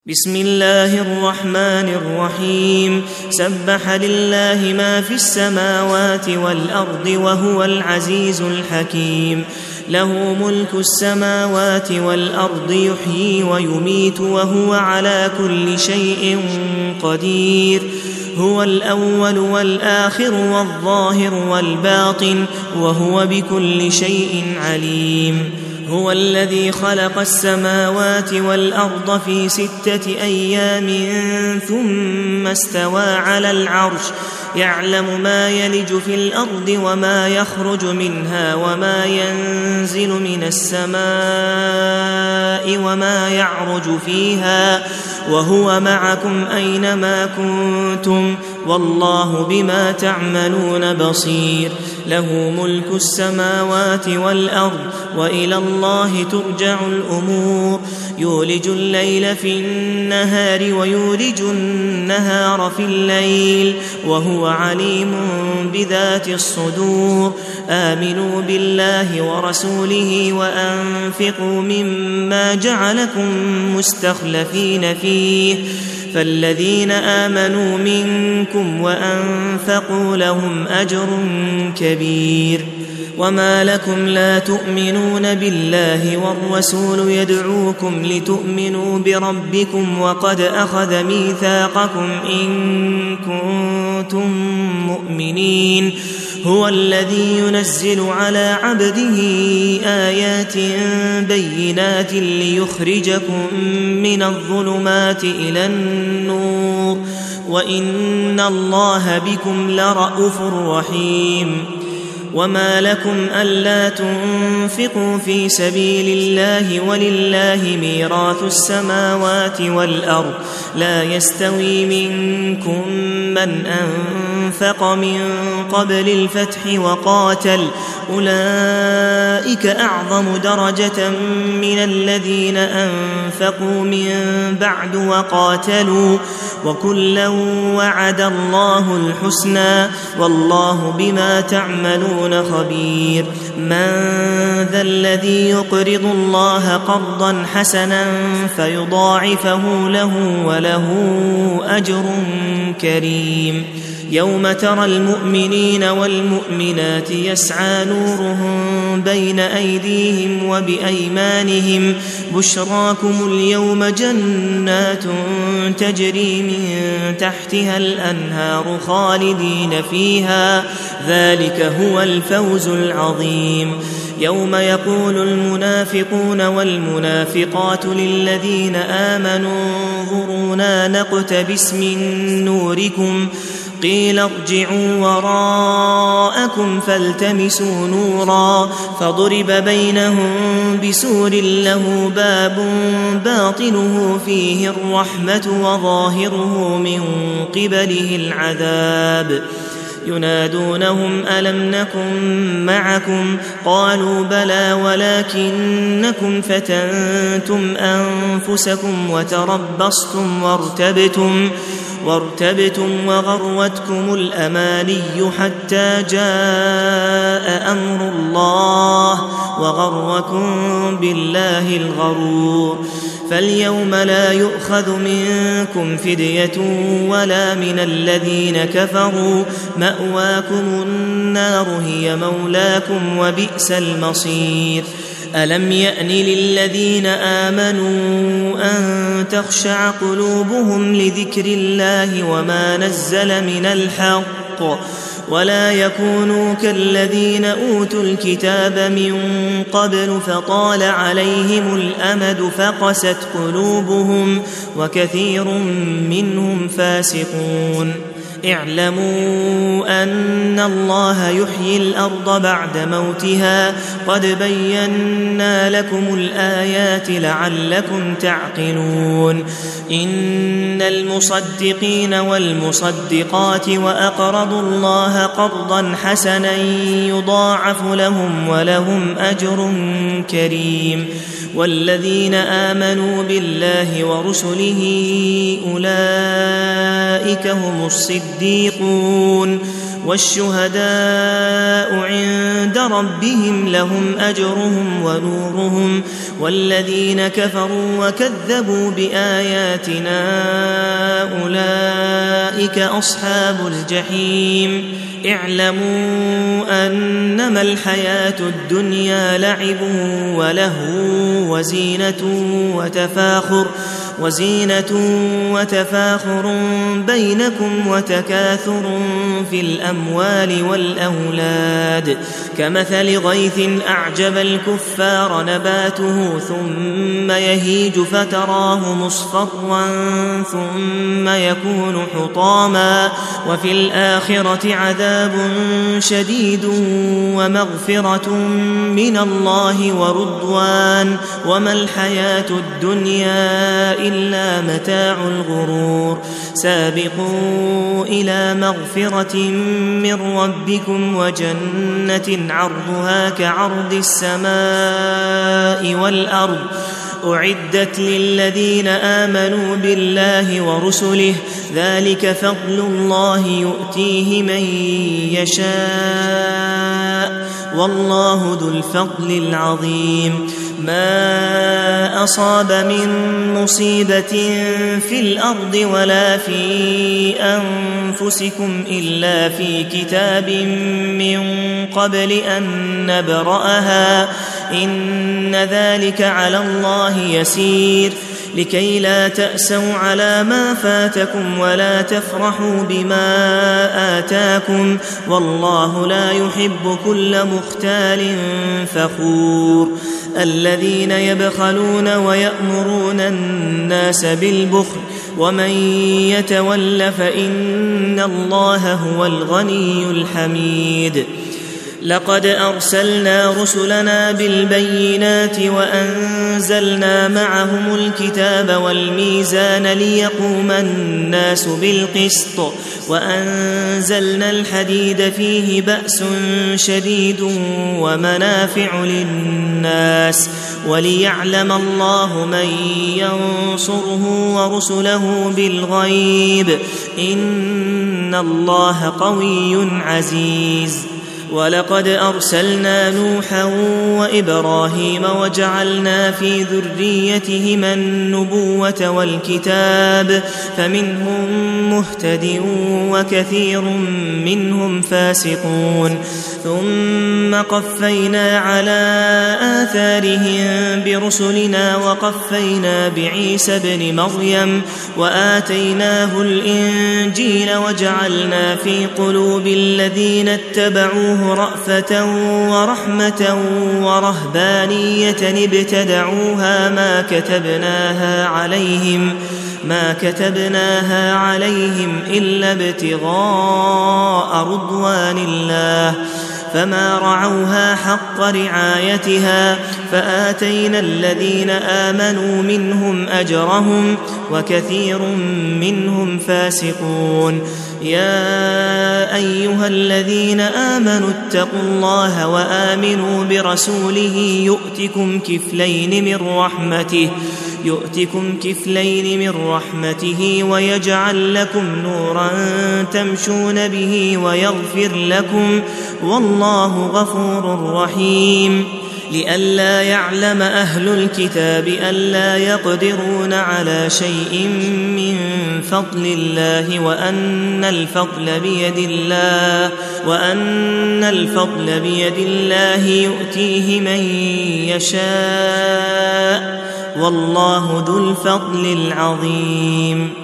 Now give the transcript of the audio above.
بسم الله الرحمن الرحيم سبح لله ما في السماوات والأرض وهو العزيز الحكيم له ملك السماوات والأرض يحيي ويميت وهو على كل شيء قدير هو الأول والآخر والظاهر والباطن وهو بكل شيء عليم هو الذي خلق السماوات والأرض في 6 أيام ثم استوى على العرش يعلم ما يلج في الأرض وما يخرج منها وما ينزل من السماء وما يعرج فيها وهو معكم أينما كنتم والله بما تعملون بصير له ملك السماوات والأرض وإلى الله ترجع الأمور يولج الليل في النهار ويولج النهار في الليل وهو عليم بذات الصدور آمنوا بالله ورسوله وأنفقوا مما جعلكم مستخلفين فيه فالذين آمنوا منكم وأنفقوا لهم أجر كبير وما لكم لا تؤمنون بالله والرسول يدعوكم لتؤمنوا بربكم وقد أخذ ميثاقكم إن كنتم مؤمنين هو الذي ينزل على عبده آيات بينات ليخرجكم من الظلمات إلى النور وإن الله بكم لرءوف رحيم وما لكم ألا تنفقوا في سبيل الله ولله ميراث السماوات والأرض لا يستوي منكم من أنفق من قبل الفتح وقاتل أولئك أعظم درجة من الذين أنفقوا من بعد وقاتلوا وكلا وعد الله الحسنى والله بما تعملون خبير من ذا الذي يقرض الله قرضا حسنا فيضاعفه له وله أجر كريم يوم ترى المؤمنين والمؤمنات يسعى نورهم بين أيديهم وبأيمانهم بشراكم اليوم جنات تجري من تحتها الأنهار خالدين فيها ذلك هو الفوز العظيم يوم يقول المنافقون والمنافقات للذين آمنوا انظرونا نقتبس من نوركم قيل ارجعوا وراءكم فالتمسوا نورا فضرب بينهم بسور له باب باطنه فيه الرحمة وظاهره من قبله العذاب ينادونهم ألم نكن معكم قالوا بلى ولكنكم فتنتم أنفسكم وتربصتم وارتبتم وغرتكم الأماني حتى جاء أمر الله وغركم بالله الغرور فاليوم لا يؤخذ منكم فدية ولا من الذين كفروا مأواكم النار هي مولاكم وبئس المصير ألم يأن للذين آمنوا أن تخشع قلوبهم لذكر الله وما نزل من الحق ولا يكونوا كالذين أوتوا الكتاب من قبل فطال عليهم الأمد فقست قلوبهم وكثير منهم فاسقون اعلموا أن الله يحيي الأرض بعد موتها قد بينا لكم الآيات لعلكم تعقلون إن المصدقين والمصدقات وأقرضوا الله قرضا حسنا يضاعف لهم ولهم أجر كريم والذين آمنوا بالله ورسله أولئك هم الصديقون والشهداء عند ربهم لهم أجرهم ونورهم والذين كفروا وكذبوا بآياتنا أولئك أصحاب الجحيم اعلموا أنما الحياة الدنيا لعب ولهو وزينة وتفاخر بينكم وتكاثر في الأموال والأولاد كمثل غيث أعجب الكفار نباته ثم يهيج فتراه مصفرا ثم يكون حطاما وفي الآخرة عذاب شديد ومغفرة من الله ورضوان وما الحياة الدنيا إلا متاع الغرور سابقوا إلى مغفرة من ربكم وجنة عرضها كعرض السماء والأرض أعدت للذين آمنوا بالله ورسله ذلك فضل الله يؤتيه من يشاء والله ذو الفضل العظيم ما أصاب من مصيبة في الأرض ولا في أنفسكم إلا في كتاب من قبل أن نبرأها إن ذلك على الله يسير لكي لا تأسوا على ما فاتكم ولا تفرحوا بما آتاكم والله لا يحب كل مختال فخور الذين يبخلون ويأمرون الناس بالبخل ومن يتول فإن الله هو الغني الحميد لقد أرسلنا رسلنا بالبينات وأنزلنا معهم الكتاب والميزان ليقوم الناس بالقسط وأنزلنا الحديد فيه بأس شديد ومنافع للناس وليعلم الله من ينصره ورسله بالغيب إن الله قوي عزيز ولقد أرسلنا نوحا وإبراهيم وجعلنا في ذريتهما النبوة والكتاب فمنهم مهتد وكثير منهم فاسقون ثم قفينا على آثارهم برسلنا وقفينا بعيسى ابن مريم وآتيناه الإنجيل وجعلنا في قلوب الذين اتبعوه رأفة ورحمة ورهبانية ابتدعوها ما كتبناها عليهم إلا ابتغاء رضوان الله فما رعوها حق رعايتها فآتينا الذين آمنوا منهم أجرهم وكثير منهم فاسقون يا أيها الذين آمنوا اتقوا الله وآمنوا برسوله يؤتكم كفلين من رحمته ويجعل لكم نورا تمشون به ويغفر لكم والله غفور رحيم لئلا يعلم أهل الكتاب ألا يقدرون على شيء من فضل الله وأن الفضل بيد الله يؤتيه من يشاء والله ذو الفضل العظيم